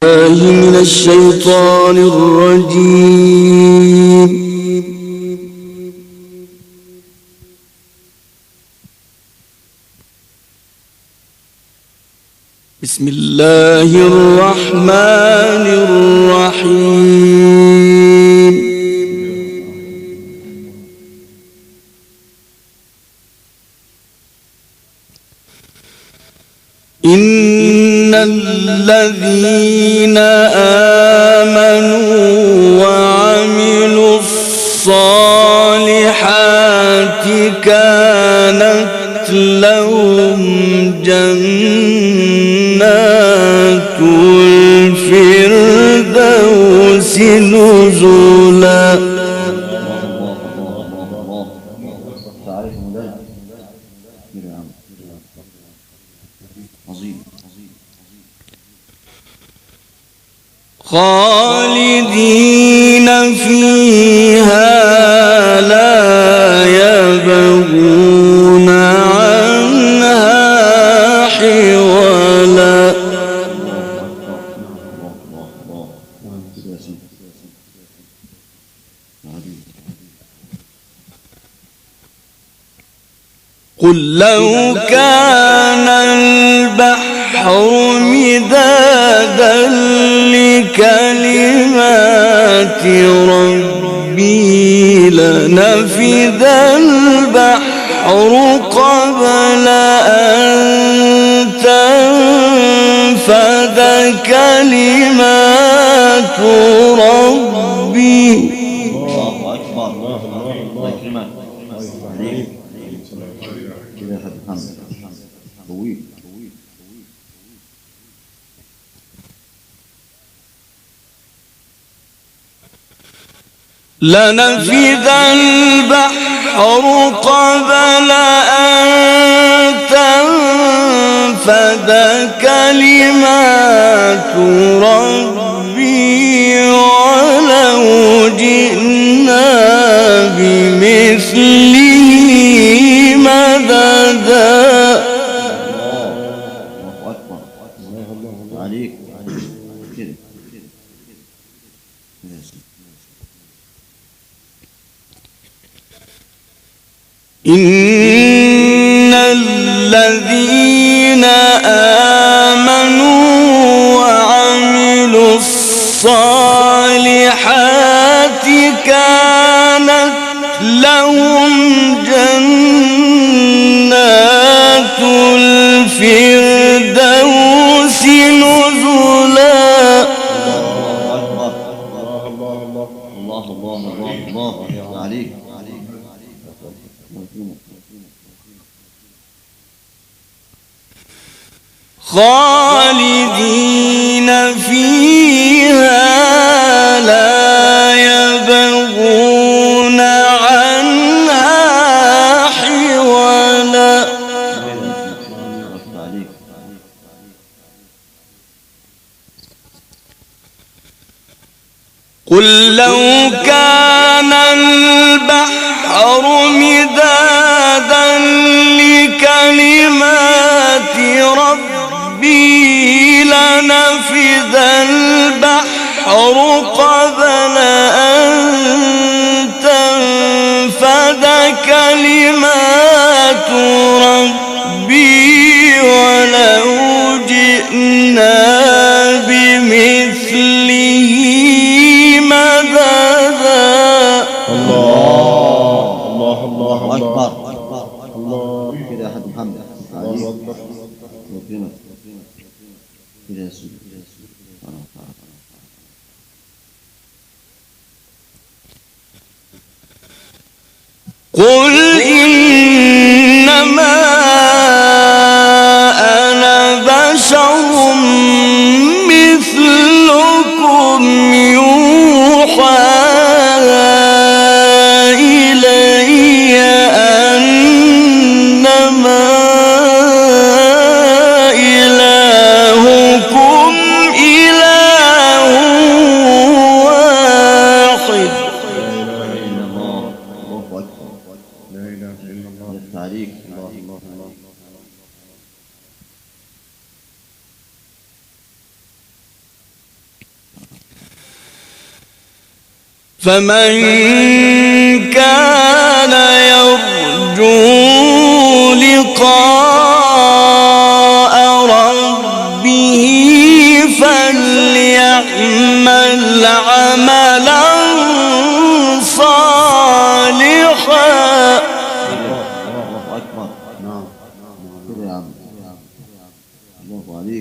من الشيطان الرجيم. بسم الله الرحمن الرحيم. إن الذين آمنوا وعملوا الصالحات كانت لهم جنات الفردوس نزلا. خالدين فيها لا يبغون عنها حولا. قل لو كان البحر مدادا لكلمات ربي لنفد البحر قبل أن تنفد كلمات ربي. الله أكبر. الله يكرمك. لنفد البحر قبل أن تنفد كلمات ربي ولو جئنا بمثله مددا. الله أكبر. عليك. إن الذين آمنوا وعملوا الصالحات كانت لهم جنات الفردوس نزلا. الله عليك. خالدين فيها لا يبغون عنها حولا. قل لو كان البحر مدادا لكلمات ربي لنفد البحر قبل أن تنفد كلمات ربي ولو جئنا بمثله مددا. الله أكبر. الله كده يا حاج محمد. الله أكبر. كده يا سيدي. قل إنما أنا بشر مثلكم يوحى إلي أنما إلهكم إله واحد. لا إله إلا الله. فمن كان يرجو لقاء ربه فليعمل عملا صالحا. الله أكبر. نعم كده يا عم. الله عليك.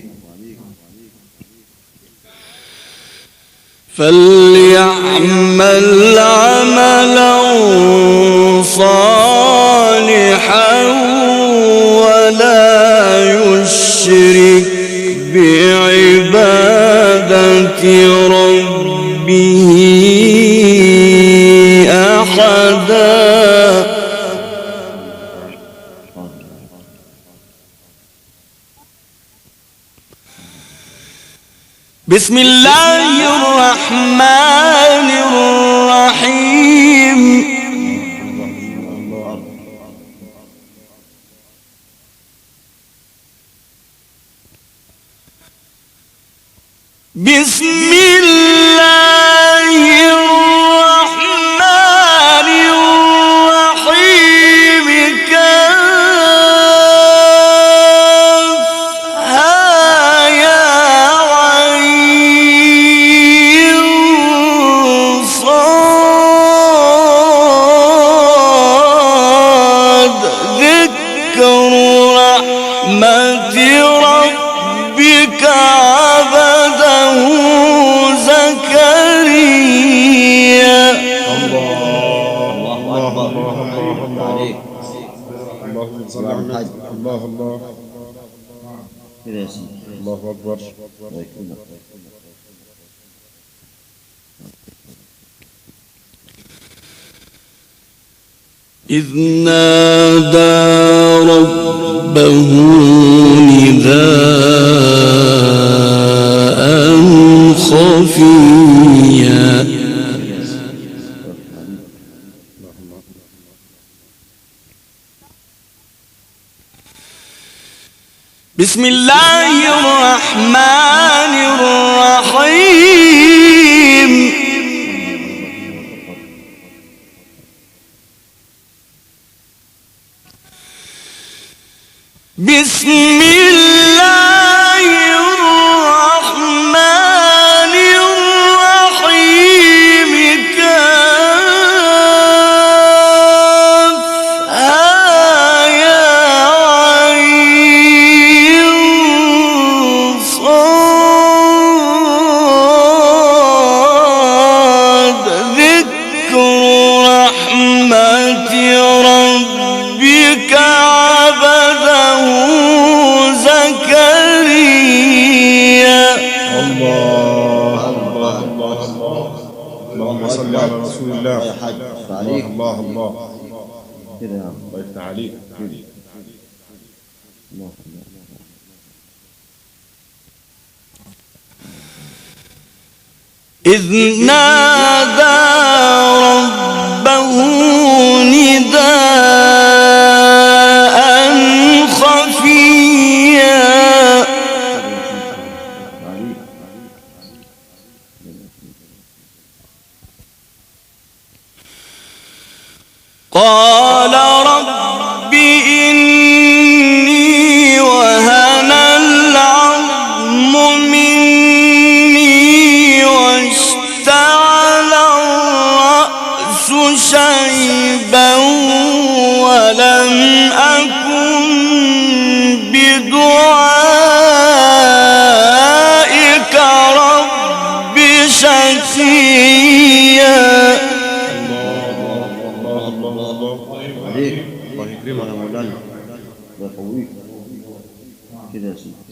فليعمل عملا صالحا ولا يشرك بعبادة ربه أحدا. بسم الله الرحمن الرحيم. بسم الله الرحمن الرحيم. كافها يا عين صاد. ذكر رحمة ربك عبده زكريا. الله أكبر. عليك. اللهم صل على النبي. الله كده يا سيدي. الله أكبر. الله يكرمك. إذ نادى ربه نداء خفيا. بسم الله الرحمن الرحيم. بسم الله الرحمن الرحيم. كافها يا عين صاد. ذكر رحمة ربك عبده زكريا. اللهم صل على رسول الله. يا حاج. عليك. الله كده يا عم. الله يفتح عليك. الله. إذ نادى ربه نداء خفيا. قال رب إني وهن العظم مني واشتعل الرأس شيبا ولم أكن بدعائك رب شقيا. عليك. الله يكرمك. يا مولانا. الله يقويك. كده يا سيدي.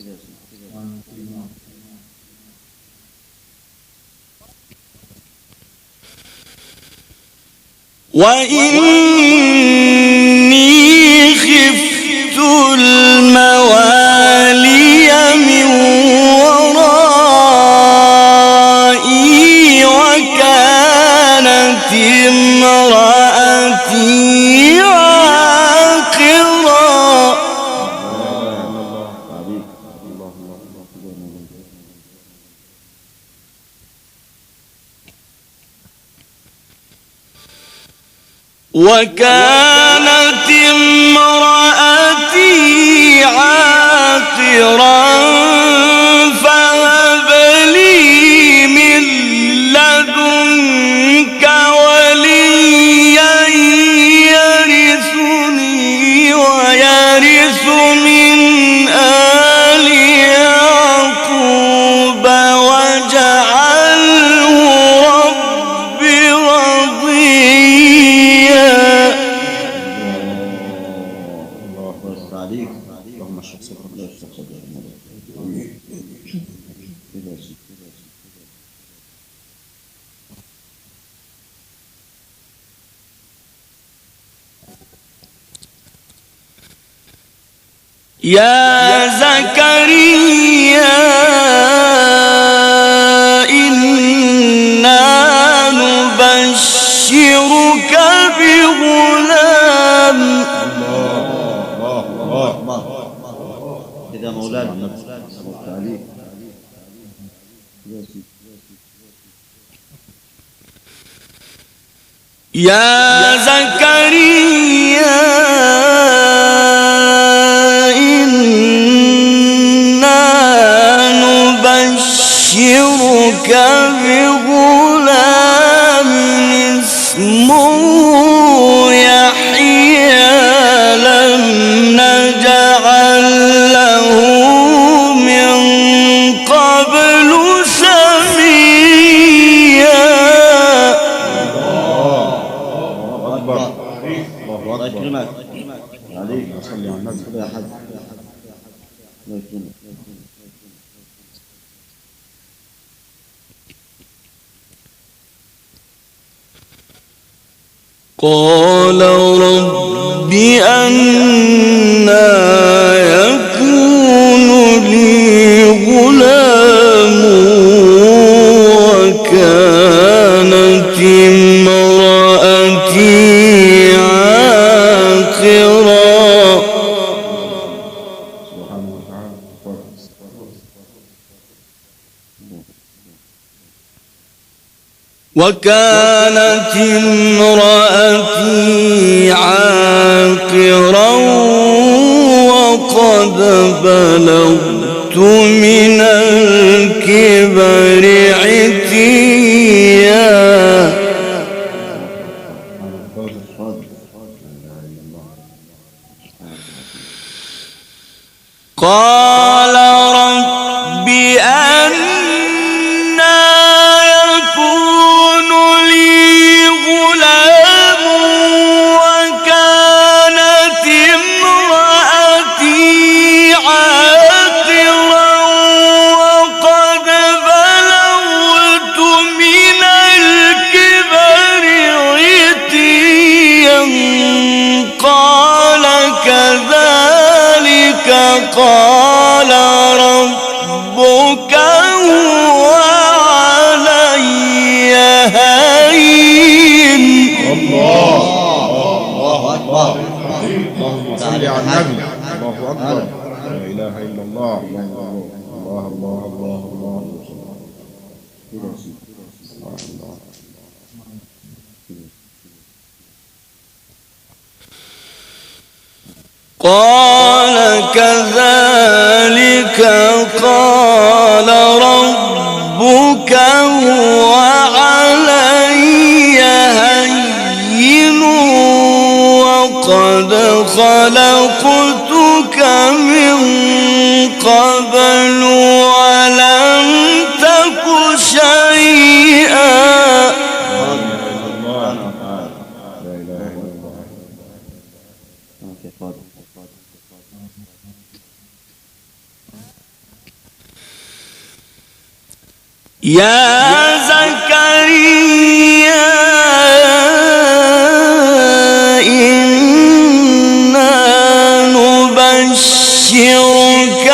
وإني خفت الموالي من ورائي وكانت امرأتي عاقرا. عليك. وكانت امرأتي عاقرا فهب لي من لدنك وليا يرثني ويرث من آل يعقوب واجعله رب رضيا. الله عليك. اللهم اشرح صدرك لا يشرح صدرك. يا زكريا إنا نبشرك بغلام. الله كده مولانا عليك. يا زكريا إنا نبشرك بغلام اسمه يحيى لم نجعل له من قبل سميا. الله يكرمك عليك. صلي على النبي يا حاج. الله يكرمك. قال رب أنى يكون لي غلام وكانت امرأتي عاقرا. سبحانه وتعالى. وكانت امرأتي عاقرا وقد بلغت من الكبر عتيا. قال رب أنى يكون لي غلام وكانت امرأتي عاقرا وقد بلغت من الكبر عتيا. قال كذلك قال ربك هو علي هين. الله أكبر. اللهم صل على النبي. الله أكبر. لا إله إلا الله. الله الله الله الله. قال كذلك قال ربك هو علي هين وقد خلقتك من قبل ولم تك شيئا. يا زكريا إنا نبشرك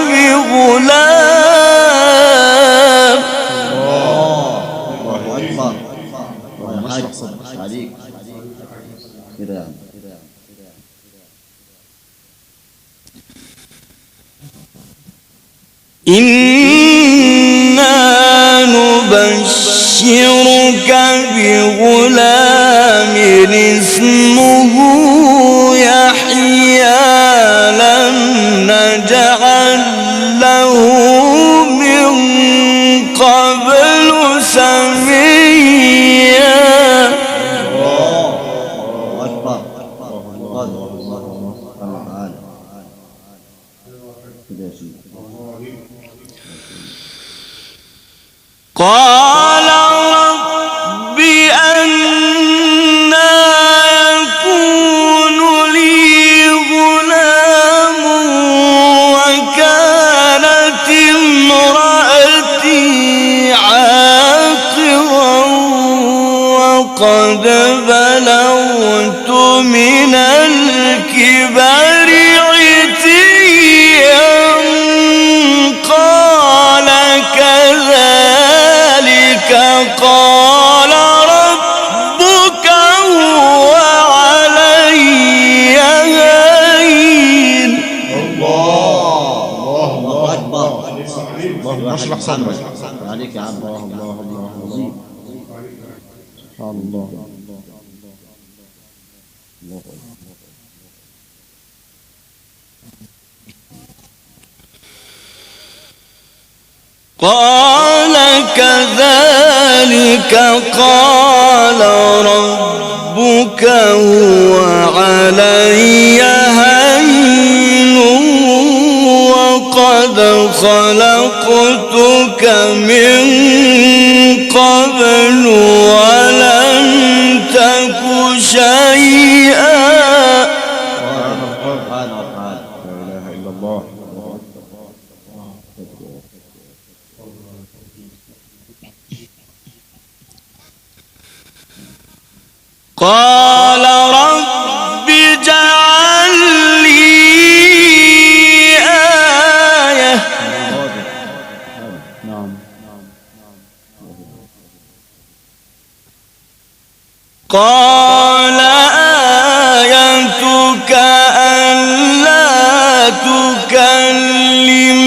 بغلام. الله أكبر. اللهم اشرح صدرك عليك. كده إنا نبشرك بغلام اسمه يحيى لم نجعل له من قبل سميا. قال رب أنى يكون لي غلام وكانت امرأتي عاقرا وقد بلغت من الكبر عتيا. قال كذلك قال ربك هو علي هين. الله أكبر. اللهم اشرح صدرك. عليك يا عم. الله عظيم. سبحان الله. قال كذلك قال ربك هو علي هين وقد خلقتك من قبل ولم تك شيئا. لا إله إلا الله. قال رب اجعل لي آية. قال آيتك ألا تكلم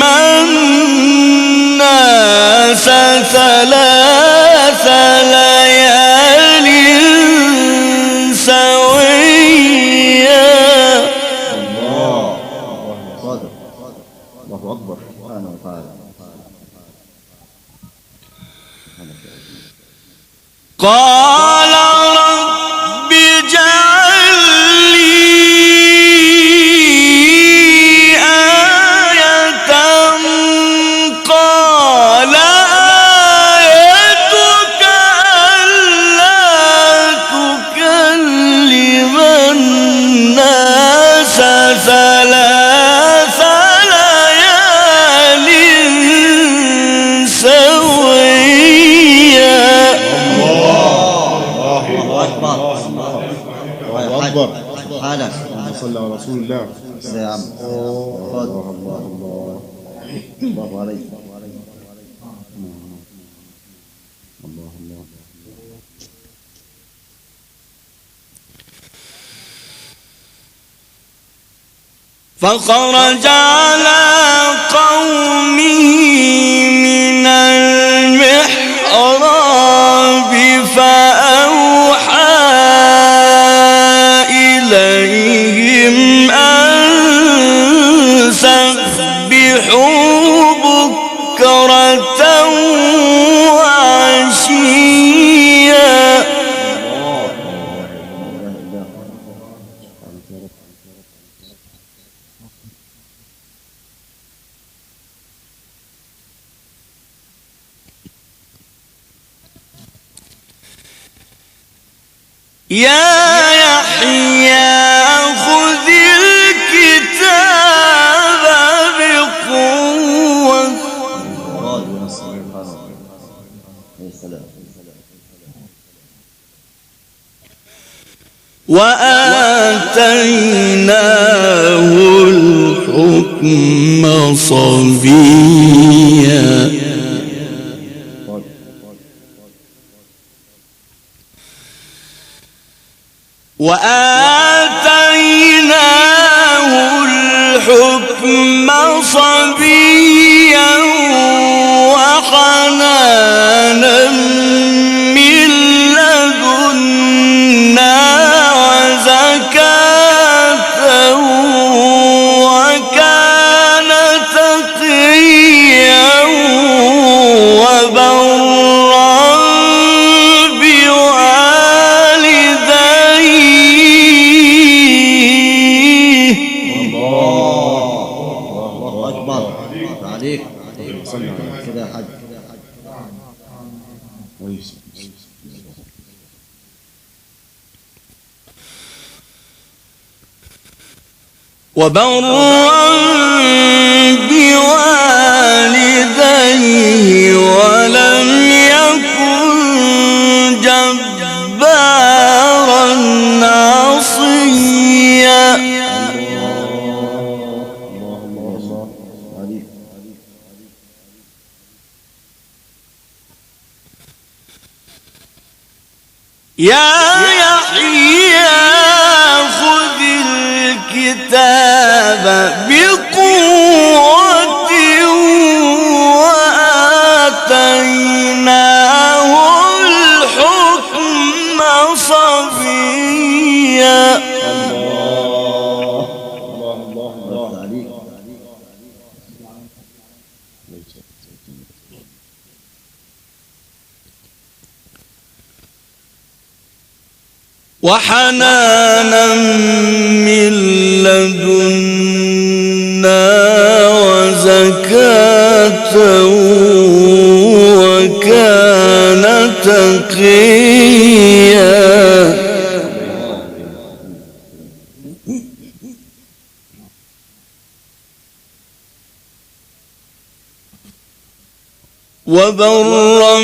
الناس ثلاث ليال سويا. الله أكبر. سبحانه وتعالى. قال رب اجعل لي آية. قال آيتك ألا تكلم الناس ثلاث ليال سويا. الله أكبر. الله أكبر. حالك. صلى على رسول الله. يا عم. الله الله الله عليك. الله الله. فخرج على قومه من المحراب فأوحى إليهم أن سبحوا بكرة وعشيا. يا يحيى خذ الكتاب بقوة. وآتيناه الحكم صبيا. وآتيناه الحكم صبيا وحنانا من عليك صلى على كده يا حاج. كويس. وبرا بوالديه ولم يكن جبارا عصيا. الله عليك. يا يحيى خذ الكتاب بقوة وآتيناه الحكم صبيا. الله عليك. وحنانا من لدنا وزكاة وكان تقيا. وبرا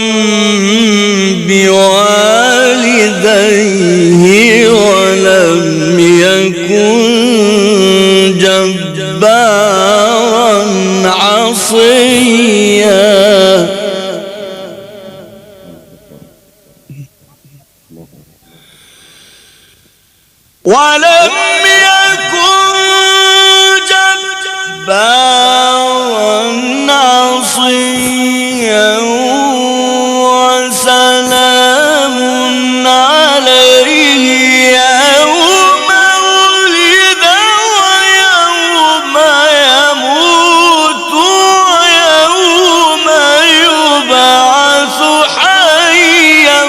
بوالديه ولم يكن جبارا عصيا. ولم يكن جبارا عصيا. وسلام عليه يوم ولد ويوم يموت ويوم يبعث حيا.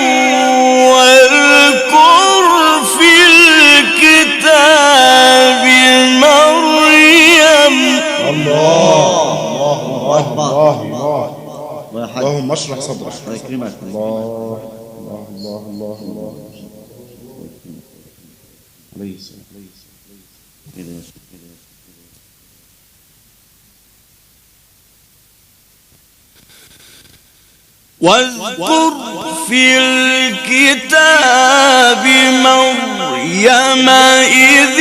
واذكر في الكتاب مريم. اللهم اشرح صدرك. الله يكرمك. الله الله الله الله. ليس كده. واذكر في الكتاب مريم إذ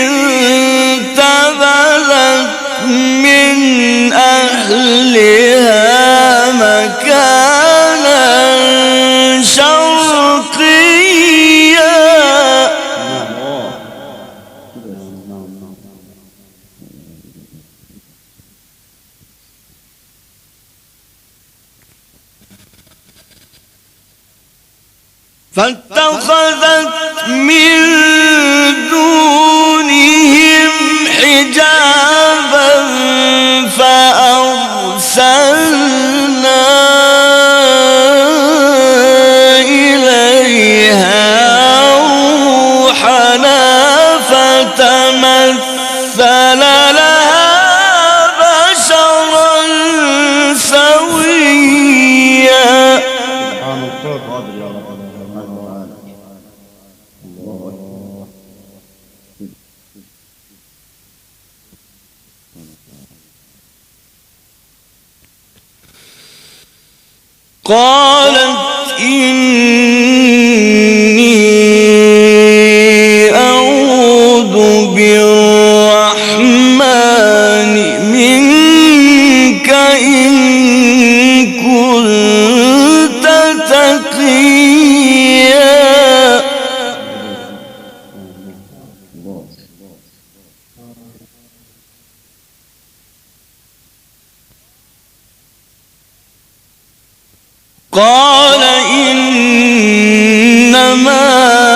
انتبذت من أهلها مكانا شرقيا. فاتخذت من دونهم حجابا فأرسلنا إليها روحنا فتمثل لها بشرا سويا. سبحان القادر يا رب. قالت إني أعوذ بالرحمن منك إن كنت تقيا. قال إنما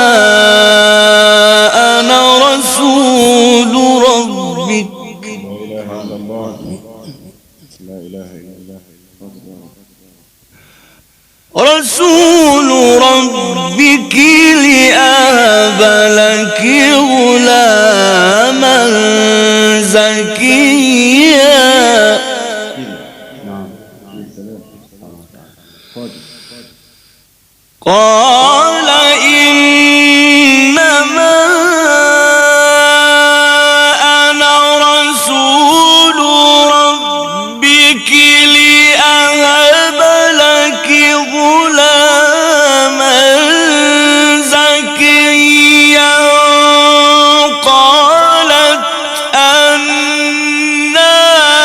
أنا رسول ربك. لا إله إلا الله. لا إله إلا الله. رسول ربك لأهب لك غلاما زكيا. قال إنما أنا رسول ربك لأهب لك غلاما زكيا قالت أنى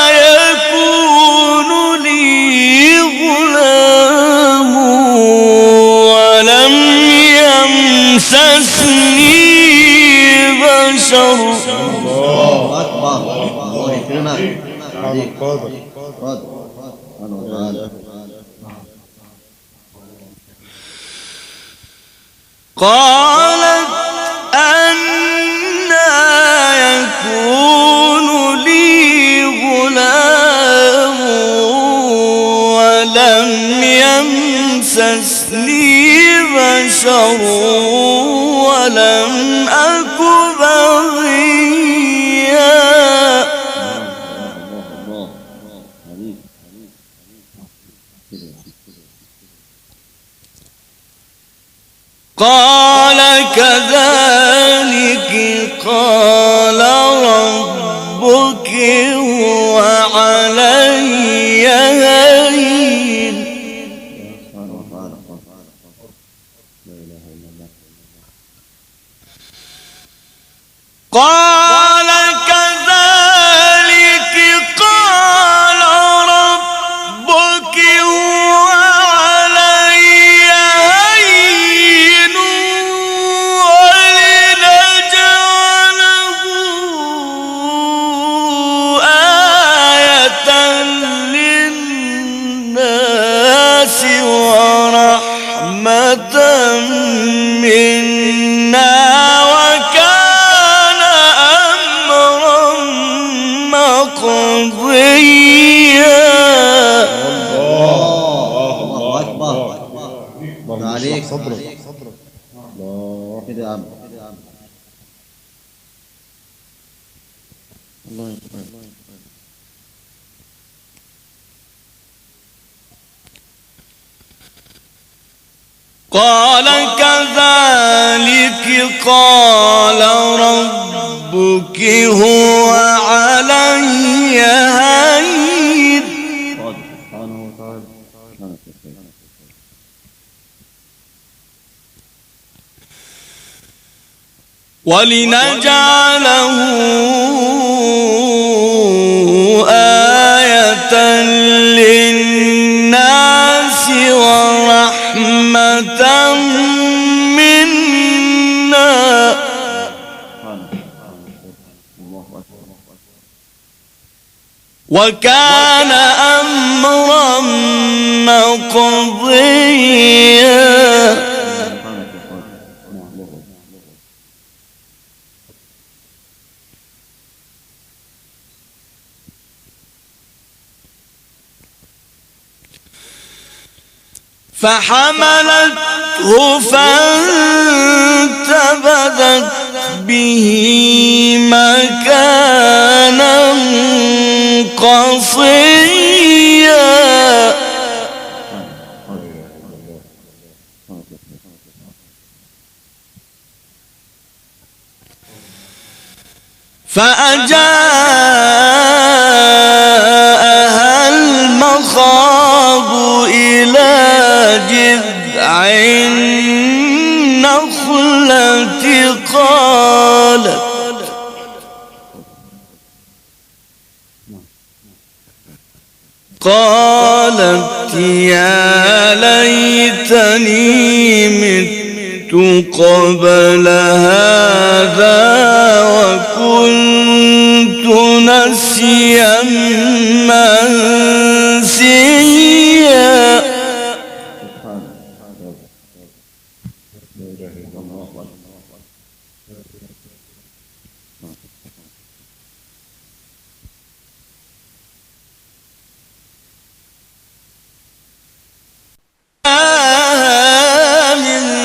يكون لي غلام ولم يمسسني بشر. الله أكبر. الله يكرمك. سبحان القادر. قادر سبحانه وتعالى. قالت أنى يكون لي غلام ولم يمسسني بشر ولم أك بغيا. الله عليك. قال كذلك قال ربك هو علي هين. سبحانه وتعالى. لا إله إلا الله. قال كذلك قال ربك هو علي هين ولنجعله آية للناس ورحمة منا وكان أمرا مقضيا. الله أكبر. اللهم عليك. اشرح صدرك. الله. كده يا عم. الله يكرمك. قال كذلك قال ربك هو علي هين قادر سبحانه وتعالى. سبحانك يا سيدي. ولنجعله آية للناس ورحمة منا الله أكبر. وكان أمرا مقضيا. سبحانك يا قادر. نعم الله. فحملته فانتبذت به مكانا قصيا. فأجاءها المخاض إلى جذع النخلة قالت يا ليتني مت قبل هذا وكنت نسيا منسيا. من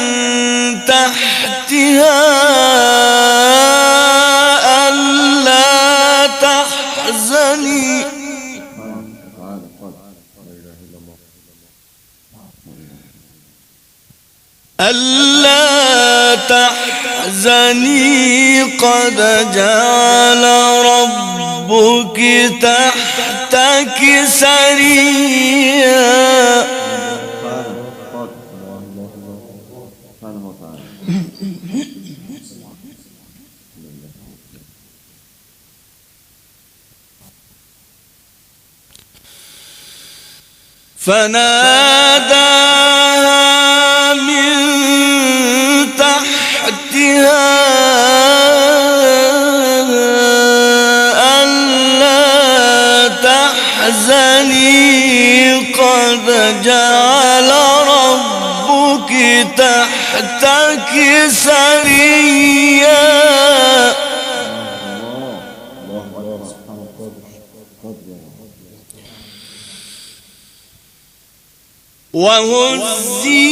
تحتها ألا تحزني ألا تحزني قد جعل ربك تحتك سريا. فناداها من تحتها ألا تحزني قد جعل ربك تحتك سريا. وهزي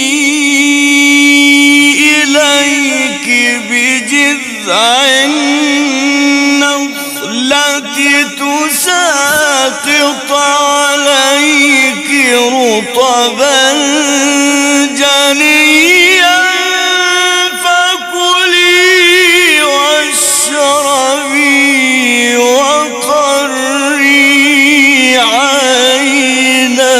إليك بجذع النخلة تساقط عليك رطبا جنيا فكلي واشربي وقري عينا.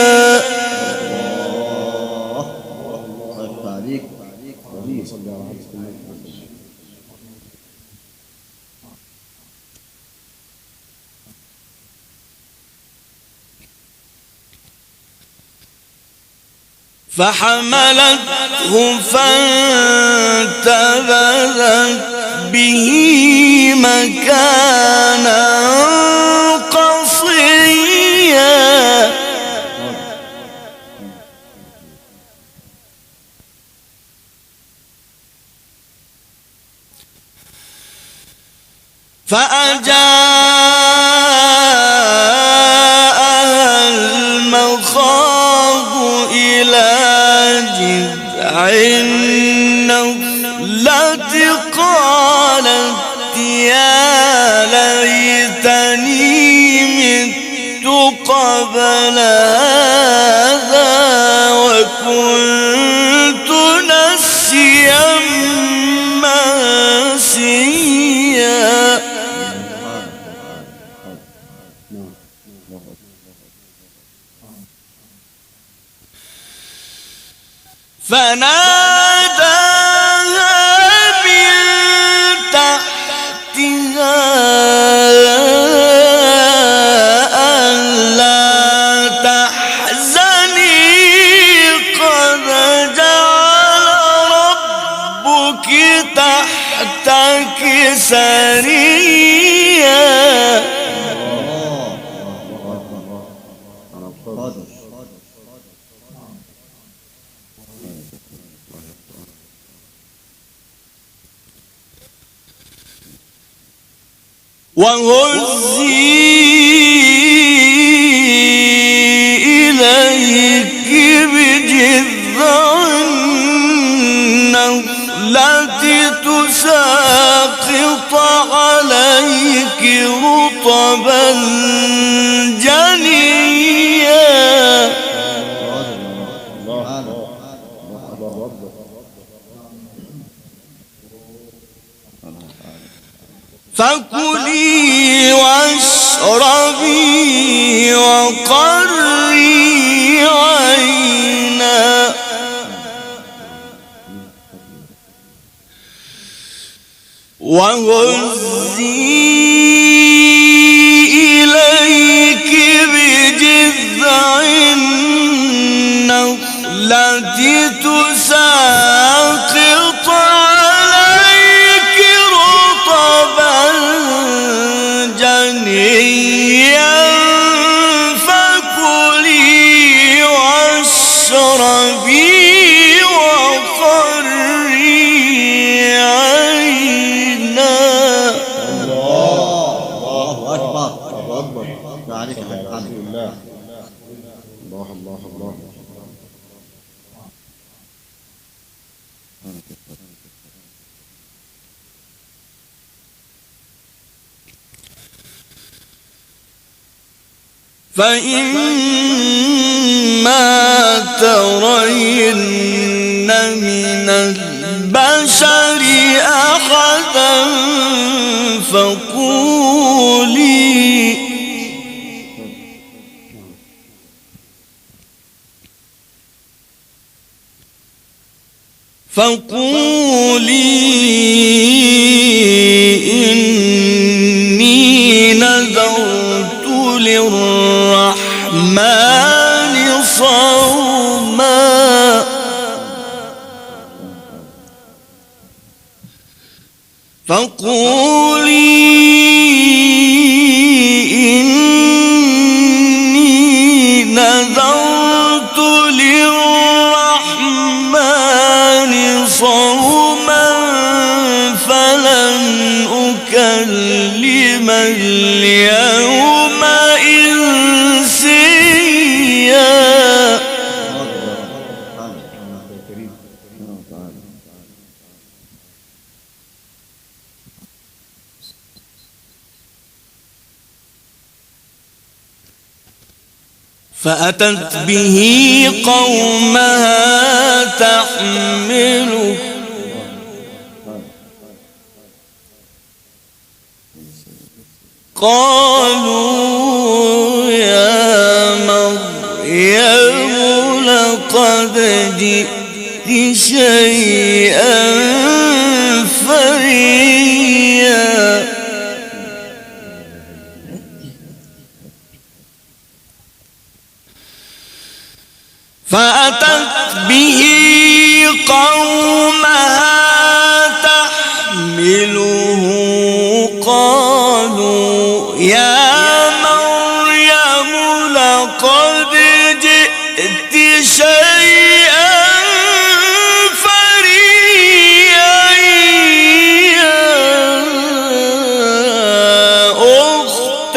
فحملته فانتبذت به مكانا قصيا. فأجاءها المخاض إلى جذع النخلة قالت يا ليتني مت قبل هذا وكنت نسيا منسيا. فناداها من تحتها ألا تحزني قد جعل ربك تحتك سريا. وهزي إليك بجذع النخلة تساقط عليك رطبا جنيا. فكلي واشربي وقري عينا. وهزي إليك بجذع النخلة تساقط عليك رطبا جنيا فكلي واشربي وقري عينا. الله أكبر. الله أكبر. عليك رسول الله. الله الله الله. فإما ترين من البشر أحدا فقولي إني نذرت للرحمن صوما فلن أكلم اليوم إنسيا. فأتت به قومها تحمله قالوا يا مريم لقد جئت شيئا فريا. فأتت به قومها تحمله قالوا يا مريم لقد جئت شيئا فريا يا أخت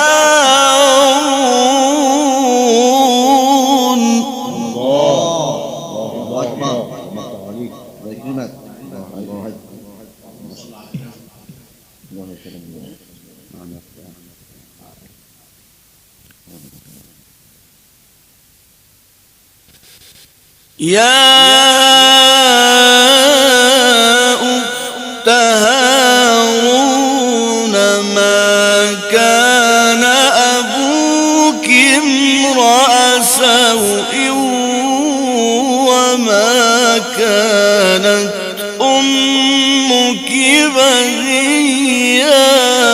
هارون. الله أكبر. الله يكرمك. يا أخت هارون ما كان أبوك امرأ سوء وما كانت أمك بغيا.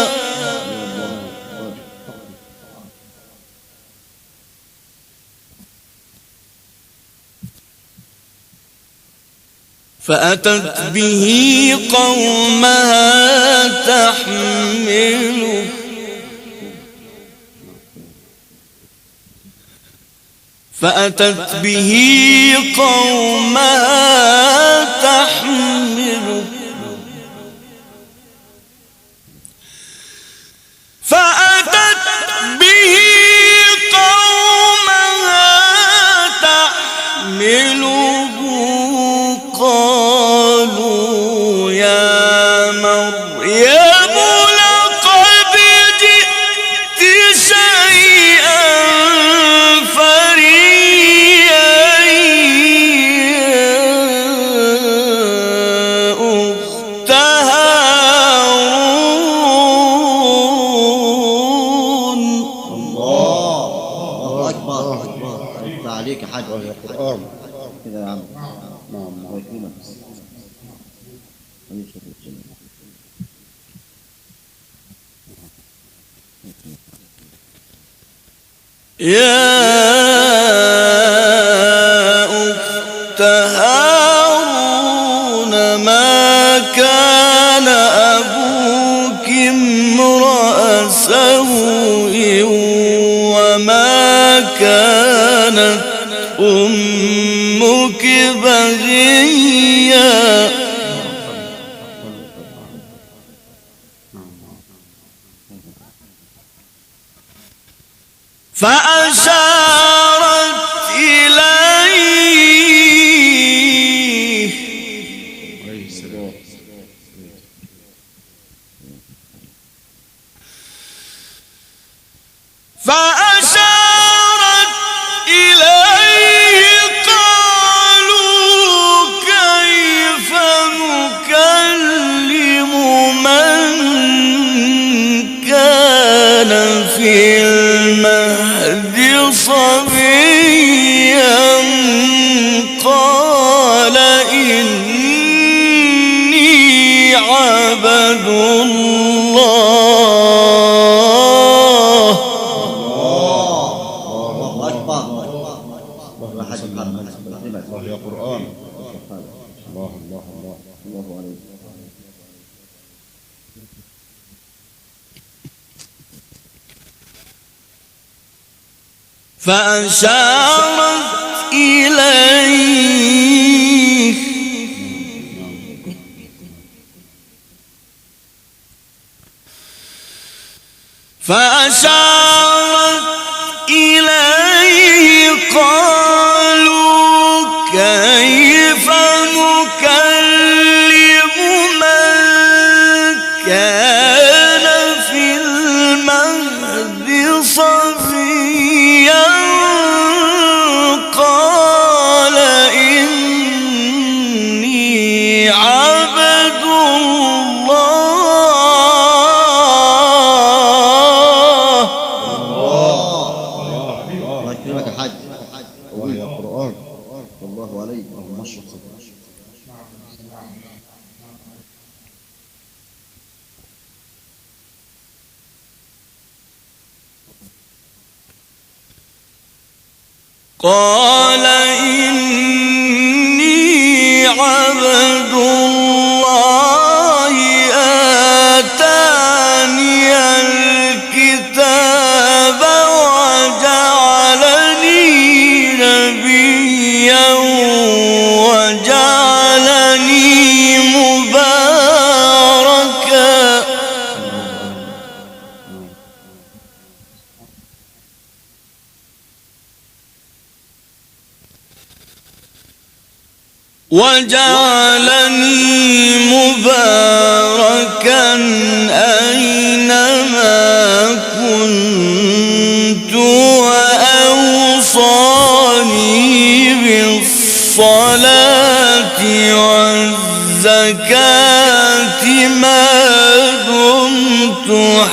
فأتت به قومها تحمله فأتت به قومها تحمله فأتت به قومها تحمله قالوا يا مريم لقد جئت شيئا فريا أخت هارون. الله أكبر. الله عليك يا حاج. القرآن كده يا عم. نعم. الله يكرمك. يا أخت هارون ما كان أبوك امرأ سوء وما كانت أمك بغيا. فأشارت إليه قالوا صبيا قال إني عبد الله. الله أكبر. الله يا قرآن. الله الله الله الله عليك. فأشارت إليه قالوا كيف نكلم من كان في المهد صبيا قال إني عبد الله. الله يكرمك يا حاج. الله يا قرآن. الله عليك. اللهم اشرح صدرك. قال إني عبد الله آتاني الكتاب وجعلني نبيا وجعلني مباركا أينما كنت وأوصاني بالصلاة والزكاة ما دمت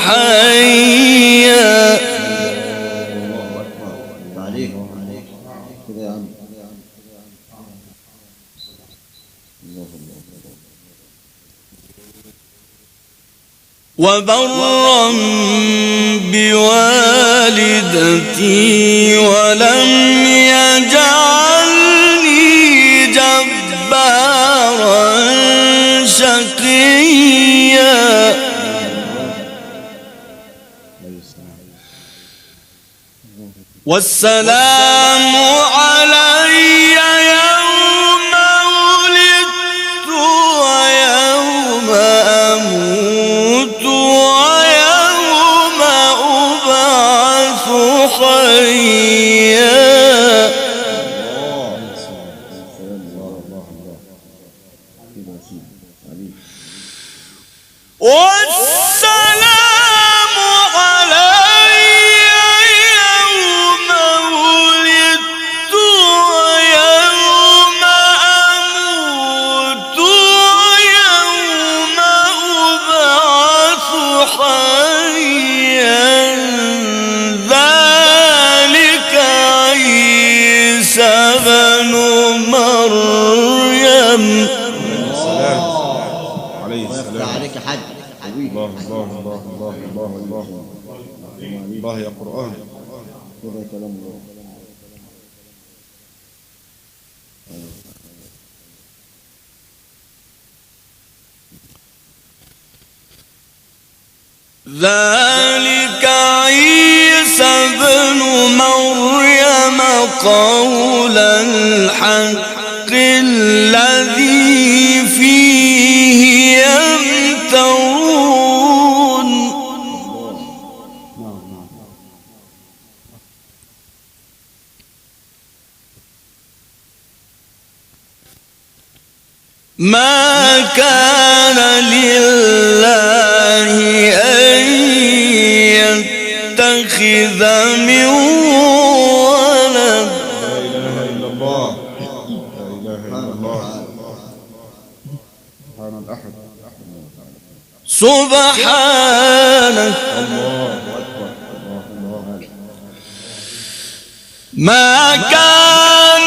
حيا. الله أكبر. عليك كده يا عم. وبرا بوالدتي ولم يجعلني جبارا شقيا. والسلام علي يوم ولدت ويوم أموت ويوم أبعث حيا. والسلام علي يوم ولدت ويوم أموت ويوم أبعث حيا. ذلك عيسى بن مريم. عليه السلام. عليك يا حاج. الله الله الله الله الله الله الله يا قرآن. كده كلام الله. ذلك عيسى بن مريم قول الحق الذي فيه يمترون. ما كان لله أن يتخذ من ولد. لا إله إلا الله. لا إله إلا الله. سبحان الأحد. سبحانه الله أكبر. الله الله. ما كان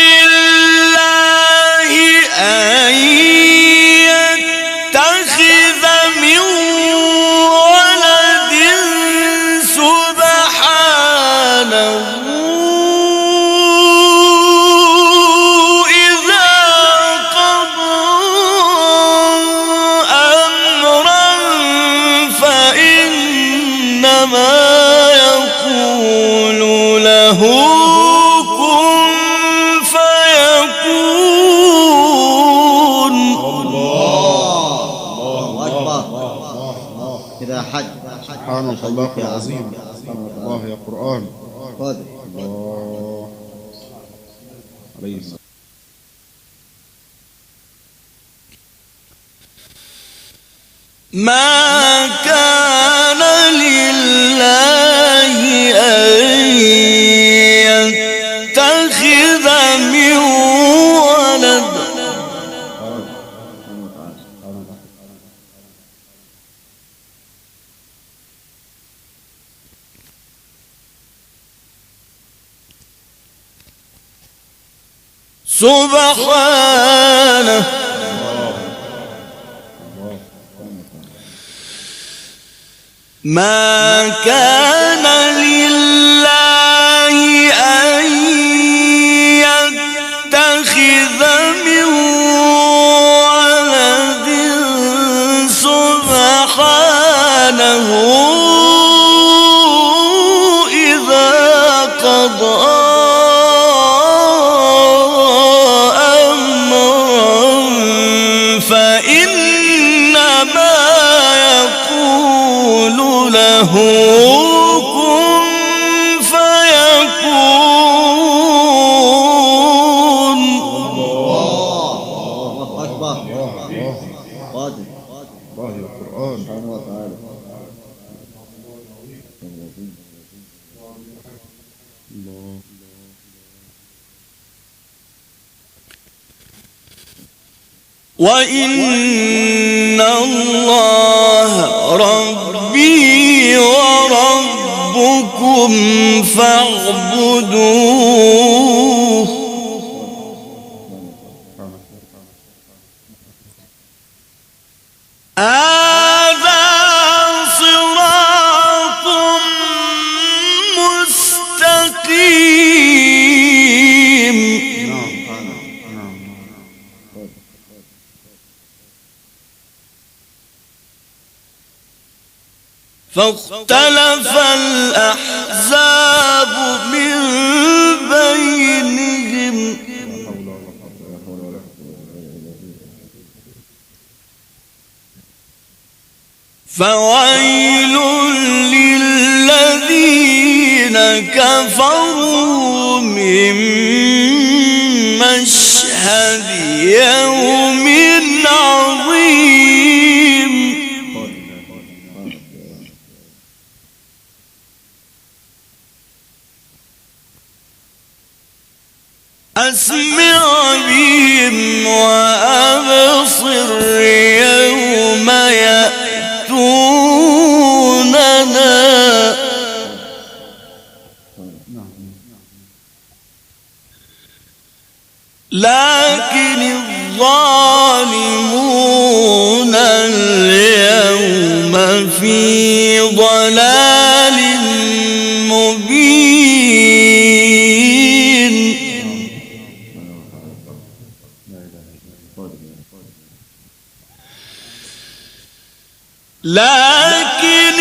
لله أن يتخذ من ولد سبحانه إذا قضى أمرا فإنما يقول له سبحانك الله العظيم. الله يا قرآن. الله عليه الصلاة. ما كان لله أن يتخذ من ولد سبحانه ما كان لله أن يتخذ من ولد سبحانه إذا قضى له كن فيكون. الله أكبر. قادر الله يا قرآن سبحانه وتعالى. الله. وإن الله ربي وربكم فاعبدوه هذا صراط مستقيم. فاختلف الأحزاب من بينهم فويل للذين كفروا من مشهد يوم عظيم. أسمع بهم وأبصر يوم يأتوننا لكن الظالمون اليوم في ضلال مبين. لكن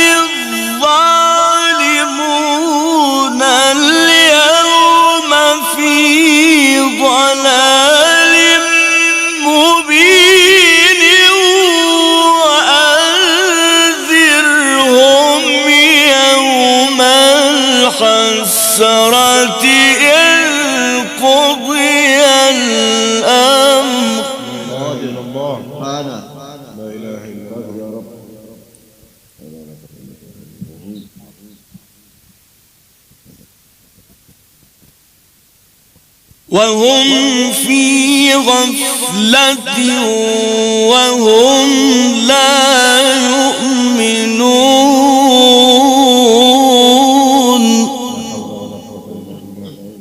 الظالمون اليوم في ضلال مبين. وأنذرهم يوم الحسرة إذ قضي الأمر. لا إله إلا الله يا رب. وهم في غفلة وهم لا يؤمنون.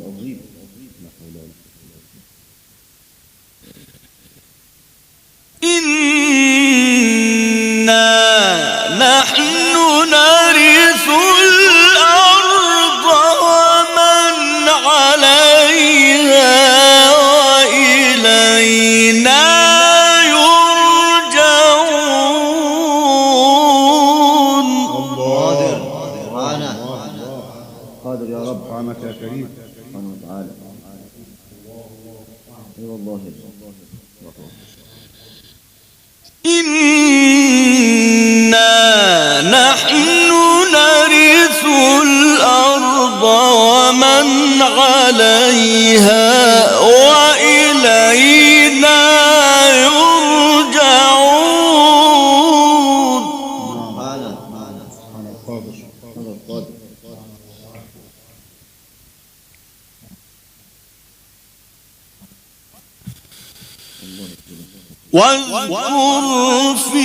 نحن نرث الأرض ومن عليها وإلينا يرجعون. قادر يا رب، سبحانك يا كريم سبحانه وتعالى. اي والله. إنا نحن نرث الأرض ومن عليها وإلينا يرجعون. سبحان القادر. هذا القادر. واذكر في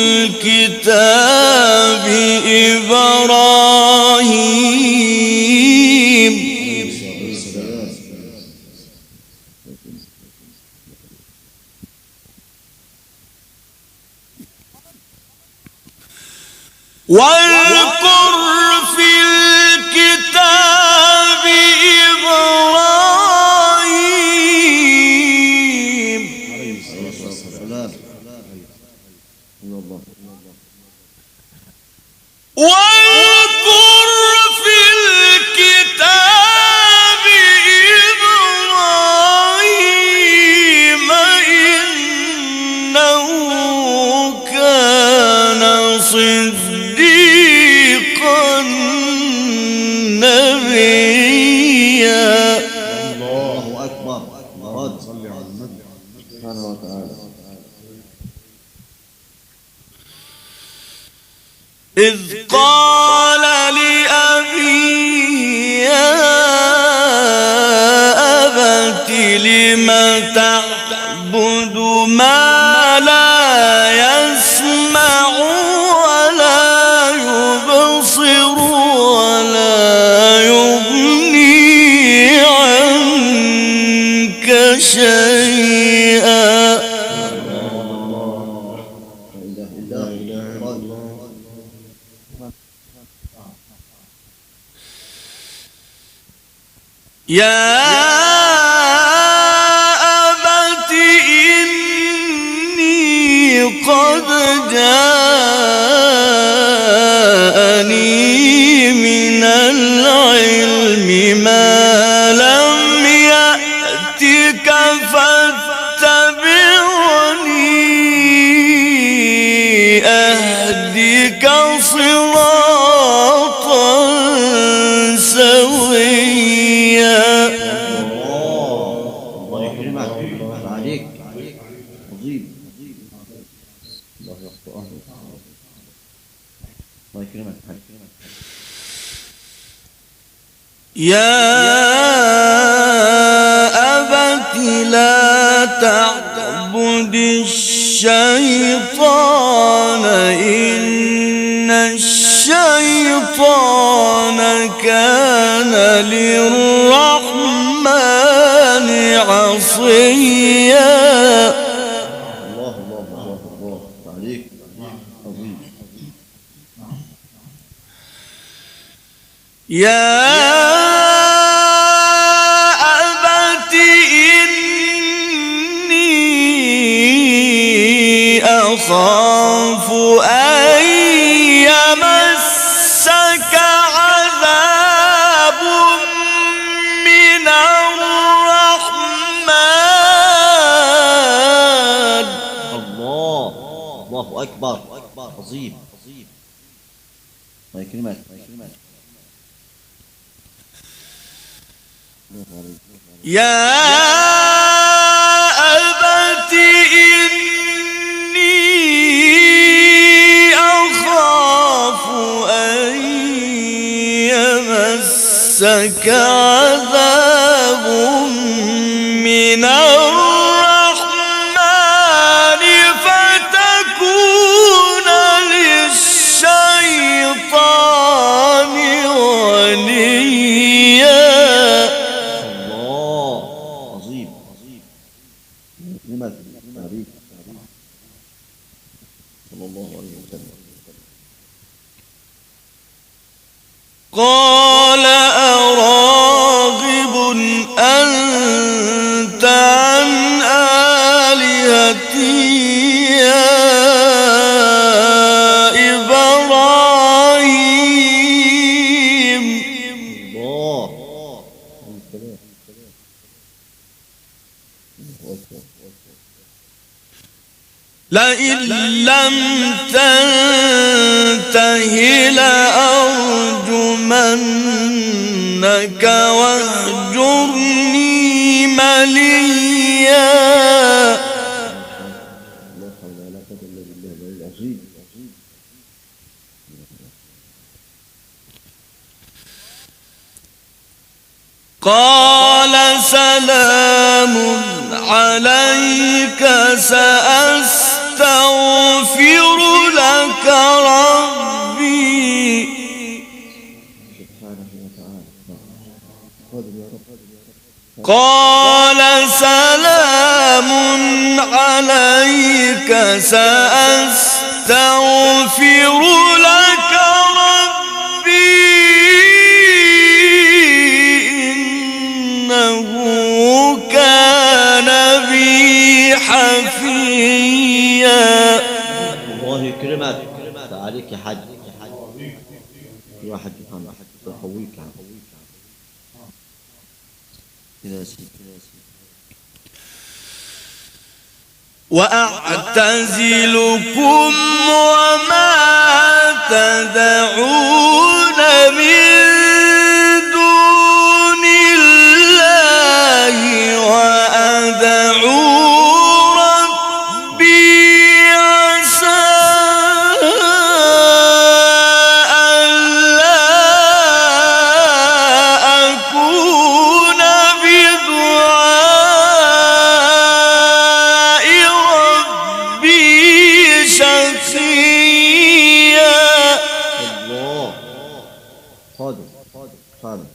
الكتاب إبراهيم واذكر في الكتاب إبراهيم واذكر في الكتاب إبراهيم إنه كان صديقا نبيا. الله أكبر. صل على النبي سبحانه وتعالى. إذ قال لأبيه يا أبت لم تعبد ما لا يسمع ولا يبصر ولا يغني عنك شيئا. يا أبت إني قد جاءني من العلم ما لم يأتك فاتبعني أهدك صراطا سويا. الله يكرمك عليك. عظيم. الله يخطئه. الله يكرمك. يا أبت لا تعبد الشيطان إن الشيطان كان للرحمن عصيا. الله عليك. عظيم. يا أبت إني أخاف أن يمسك عذاب من الرحمن. الله أكبر. عظيم. الله يكرمك. يا أبت إني أخاف أن يمسك عذاب من الرحمن فتكون للشيطان وليا. لماذا؟ صلى الله عليه وسلم. قال أراغب أنت عن آلهتي يا إبراهيم الله. لئن لم تنته لأرجمنك واهجرني مليا. لا حول ولا قوة إلا بالله العظيم. قال سلام عليك سأستغفر لك ربي. سبحانه وتعالى. قادر يا رب. قال سلام عليك سأستغفر لك ربي إنه كان بي حفيا. الله يكرمك. فعليك حج. في واحد يحويك كده يا سيدي. وأعتزلكم وما تدعون من دون الله وأدعو ربي عسى ألا أكون بدعاء ربي شقيا. الله. قادر. قادر.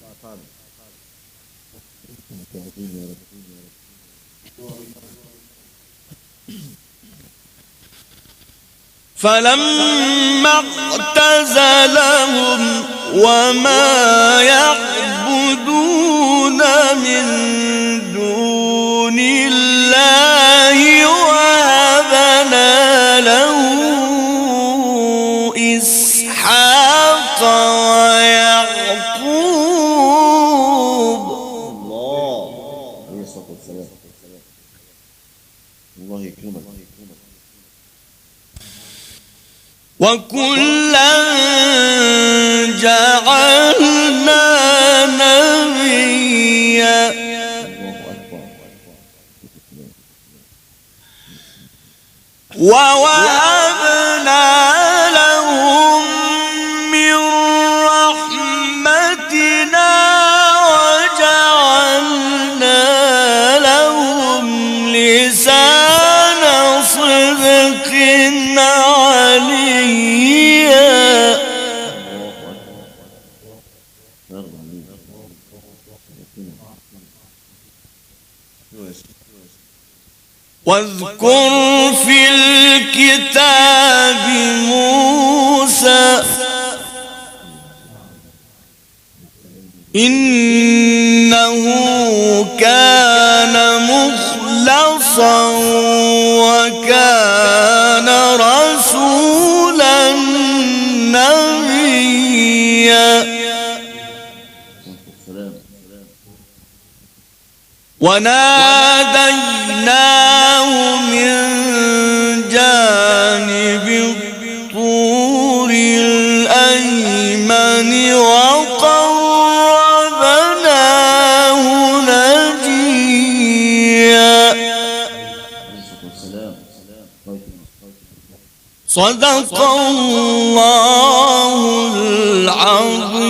فلما اعتزلهم وما يعبدون من دون الله وهبنا له إسحاق ويعقوب. الله. عليه الصلاة والسلام. الله يكرمك. وكلا جعلنا نبيا. الله أكبر. ووهبنا لهم من رحمتنا وجعلنا لهم لسان صدق عليا. واذكر في الكتاب موسى إنه كان مخلصا وكان رسولا نبيا. وناديناه من جانب الطور الأيمن وقربناه نجيا. صدق الله العظيم.